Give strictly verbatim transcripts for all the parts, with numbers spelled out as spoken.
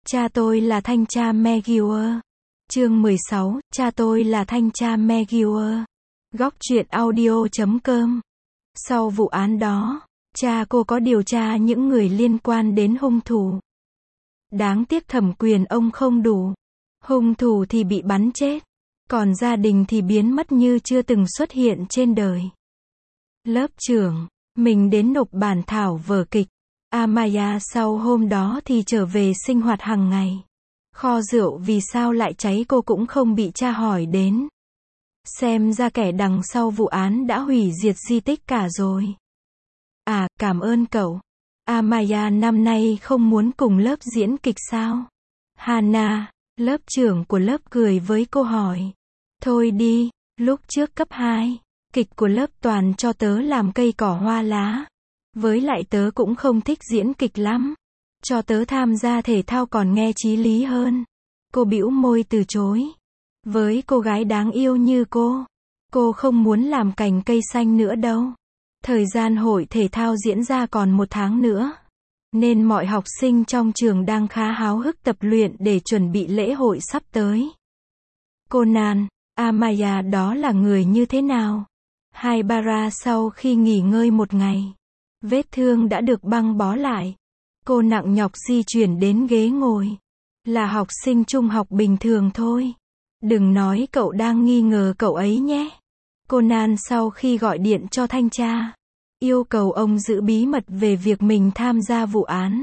Cha tôi là thanh tra Meguiar. Chương mười sáu, cha tôi là thanh tra Meguiar. Góc truyện audio chấm com. Sau vụ án đó, cha cô có điều tra những người liên quan đến hung thủ. Đáng tiếc thẩm quyền ông không đủ. Hung thủ thì bị bắn chết, còn gia đình thì biến mất như chưa từng xuất hiện trên đời. Lớp trưởng, mình đến nộp bản thảo vở kịch. Amaya sau hôm đó thì trở về sinh hoạt hàng ngày. Kho rượu vì sao lại cháy cô cũng không bị tra hỏi đến. Xem ra kẻ đằng sau vụ án đã hủy diệt di tích cả rồi. À, cảm ơn cậu. Amaya năm nay không muốn cùng lớp diễn kịch sao? Hana, lớp trưởng của lớp cười với cô hỏi. Thôi đi, lúc trước cấp hai, kịch của lớp toàn cho tớ làm cây cỏ hoa lá. Với lại tớ cũng không thích diễn kịch lắm. Cho tớ tham gia thể thao còn nghe chí lý hơn. Cô bĩu môi từ chối. Với cô gái đáng yêu như cô, cô không muốn làm cành cây xanh nữa đâu. Thời gian hội thể thao diễn ra còn một tháng nữa, nên mọi học sinh trong trường đang khá háo hức tập luyện để chuẩn bị lễ hội sắp tới. Conan, Amaya đó là người như thế nào? Haibara sau khi nghỉ ngơi một ngày, vết thương đã được băng bó lại. Cô nặng nhọc di chuyển đến ghế ngồi. Là học sinh trung học bình thường thôi. Đừng nói cậu đang nghi ngờ cậu ấy nhé. Conan sau khi gọi điện cho thanh tra, yêu cầu ông giữ bí mật về việc mình tham gia vụ án,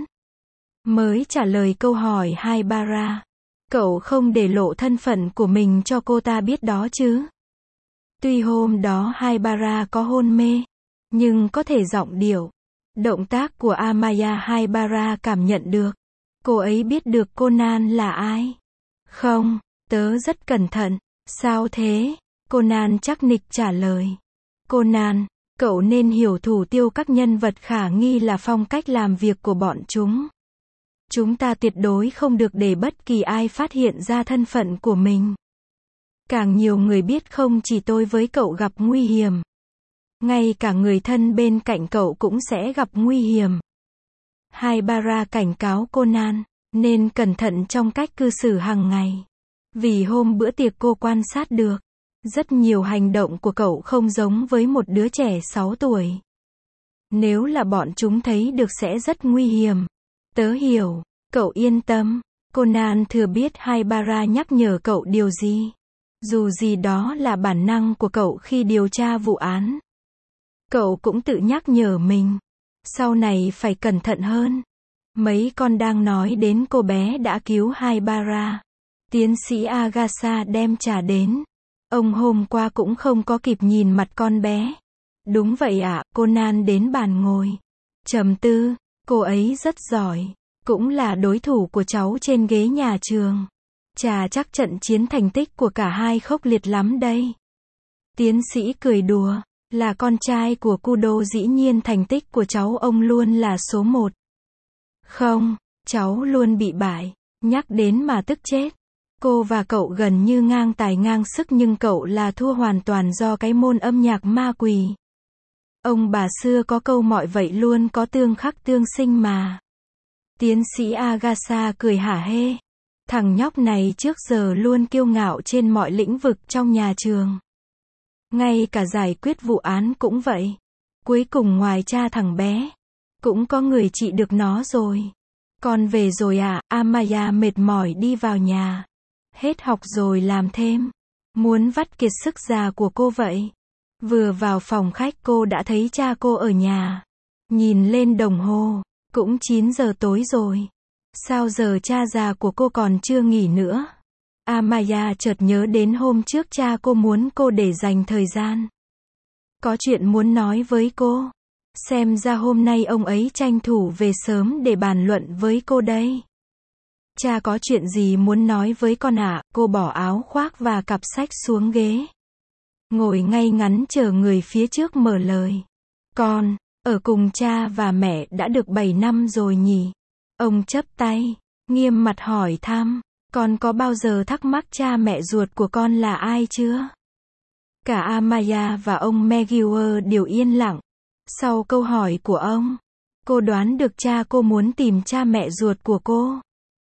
mới trả lời câu hỏi Haibara. Cậu không để lộ thân phận của mình cho cô ta biết đó chứ? Tuy hôm đó Haibara có hôn mê, nhưng có thể giọng điệu, động tác của Amaya Haibara cảm nhận được. Cô ấy biết được Conan là ai. Không, tớ rất cẩn thận. Sao thế? Conan chắc nịch trả lời. Conan, cậu nên hiểu thủ tiêu các nhân vật khả nghi là phong cách làm việc của bọn chúng. Chúng ta tuyệt đối không được để bất kỳ ai phát hiện ra thân phận của mình. Càng nhiều người biết không chỉ tôi với cậu gặp nguy hiểm. Ngay cả người thân bên cạnh cậu cũng sẽ gặp nguy hiểm. Haibara cảnh cáo Conan, nên cẩn thận trong cách cư xử hàng ngày. Vì hôm bữa tiệc cô quan sát được, rất nhiều hành động của cậu không giống với một đứa trẻ sáu tuổi. Nếu là bọn chúng thấy được sẽ rất nguy hiểm. Tớ hiểu, cậu yên tâm. Conan thừa biết Haibara nhắc nhở cậu điều gì. Dù gì đó là bản năng của cậu khi điều tra vụ án. Cậu cũng tự nhắc nhở mình. Sau này phải cẩn thận hơn. Mấy con đang nói đến cô bé đã cứu Haibara. Tiến sĩ Agatha đem trà đến. Ông hôm qua cũng không có kịp nhìn mặt con bé. Đúng vậy ạ, Conan đến bàn ngồi. Trầm tư, cô ấy rất giỏi. Cũng là đối thủ của cháu trên ghế nhà trường. Chà chắc trận chiến thành tích của cả hai khốc liệt lắm đây. Tiến sĩ cười đùa. Là con trai của Kudo dĩ nhiên thành tích của cháu ông luôn là số một. Không, cháu luôn bị bại. Nhắc đến mà tức chết. Cô và cậu gần như ngang tài ngang sức nhưng cậu là thua hoàn toàn do cái môn âm nhạc ma quỷ. Ông bà xưa có câu mọi vậy luôn có tương khắc tương sinh mà. Tiến sĩ Agatha cười hả hê. Thằng nhóc này trước giờ luôn kiêu ngạo trên mọi lĩnh vực trong nhà trường. Ngay cả giải quyết vụ án cũng vậy. Cuối cùng ngoài cha thằng bé, cũng có người trị được nó rồi. Con về rồi à? Amaya mệt mỏi đi vào nhà. Hết học rồi làm thêm. Muốn vắt kiệt sức già của cô vậy. Vừa vào phòng khách cô đã thấy cha cô ở nhà. Nhìn lên đồng hồ, cũng chín giờ tối rồi. Sao giờ cha già của cô còn chưa nghỉ nữa? Amaya chợt nhớ đến hôm trước cha cô muốn cô để dành thời gian. Có chuyện muốn nói với cô. Xem ra hôm nay ông ấy tranh thủ về sớm để bàn luận với cô đây. Cha có chuyện gì muốn nói với con ạ? À? Cô bỏ áo khoác và cặp sách xuống ghế. Ngồi ngay ngắn chờ người phía trước mở lời. Con, ở cùng cha và mẹ đã được bảy năm rồi nhỉ? Ông chắp tay, nghiêm mặt hỏi thăm. Con có bao giờ thắc mắc cha mẹ ruột của con là ai chưa? Cả Amaya và ông Meguiar đều yên lặng. Sau câu hỏi của ông, cô đoán được cha cô muốn tìm cha mẹ ruột của cô.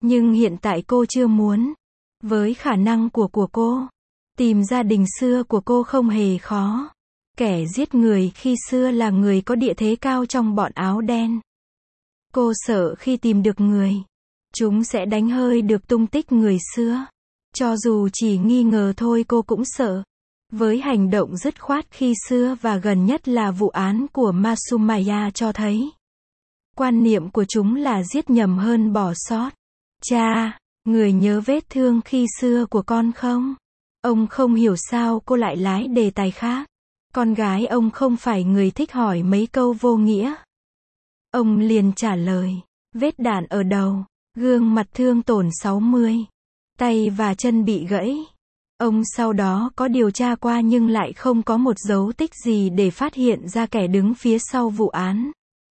Nhưng hiện tại cô chưa muốn. Với khả năng của của cô, tìm gia đình xưa của cô không hề khó. Kẻ giết người khi xưa là người có địa thế cao trong bọn áo đen. Cô sợ khi tìm được người, chúng sẽ đánh hơi được tung tích người xưa. Cho dù chỉ nghi ngờ thôi cô cũng sợ. Với hành động dứt khoát khi xưa và gần nhất là vụ án của Masumaya cho thấy. Quan niệm của chúng là giết nhầm hơn bỏ sót. Cha, người nhớ vết thương khi xưa của con không? Ông không hiểu sao cô lại lái đề tài khác. Con gái ông không phải người thích hỏi mấy câu vô nghĩa. Ông liền trả lời, vết đạn ở đầu, gương mặt thương tổn sáu mươi, tay và chân bị gãy. Ông sau đó có điều tra qua nhưng lại không có một dấu tích gì để phát hiện ra kẻ đứng phía sau vụ án.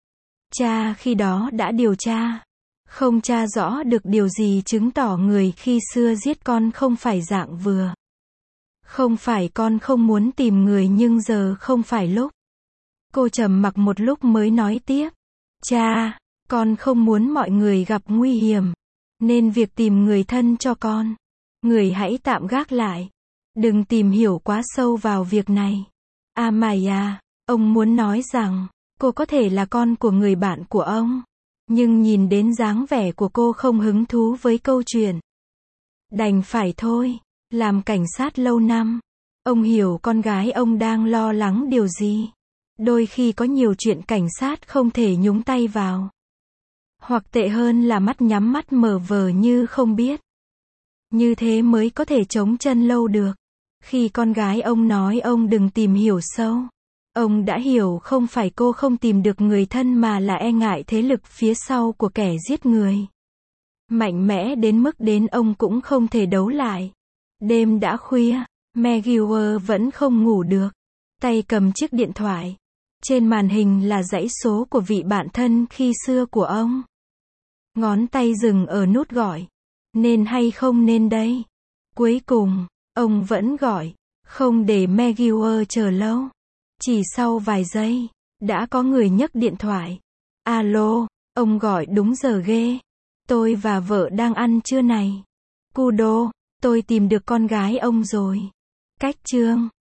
Cha khi đó đã điều tra, không tra rõ được điều gì chứng tỏ người khi xưa giết con không phải dạng vừa. Không phải con không muốn tìm người nhưng giờ không phải lúc. Cô trầm mặc một lúc mới nói tiếp. Cha, con không muốn mọi người gặp nguy hiểm. Nên việc tìm người thân cho con, người hãy tạm gác lại. Đừng tìm hiểu quá sâu vào việc này. Amaya, ông muốn nói rằng, cô có thể là con của người bạn của ông. Nhưng nhìn đến dáng vẻ của cô không hứng thú với câu chuyện. Đành phải thôi. Làm cảnh sát lâu năm, ông hiểu con gái ông đang lo lắng điều gì. Đôi khi có nhiều chuyện cảnh sát không thể nhúng tay vào. Hoặc tệ hơn là mắt nhắm mắt mở vờ như không biết. Như thế mới có thể chống chân lâu được. Khi con gái ông nói ông đừng tìm hiểu sâu, ông đã hiểu không phải cô không tìm được người thân mà là e ngại thế lực phía sau của kẻ giết người. Mạnh mẽ đến mức đến ông cũng không thể đấu lại. Đêm đã khuya, Megiwer vẫn không ngủ được. Tay cầm chiếc điện thoại. Trên màn hình là dãy số của vị bạn thân khi xưa của ông. Ngón tay dừng ở nút gọi. Nên hay không nên đây? Cuối cùng, ông vẫn gọi. Không để Megiwer chờ lâu. Chỉ sau vài giây, đã có người nhấc điện thoại. Alo, ông gọi đúng giờ ghê. Tôi và vợ đang ăn trưa này. Kudo. Tôi tìm được con gái ông rồi. Cách chương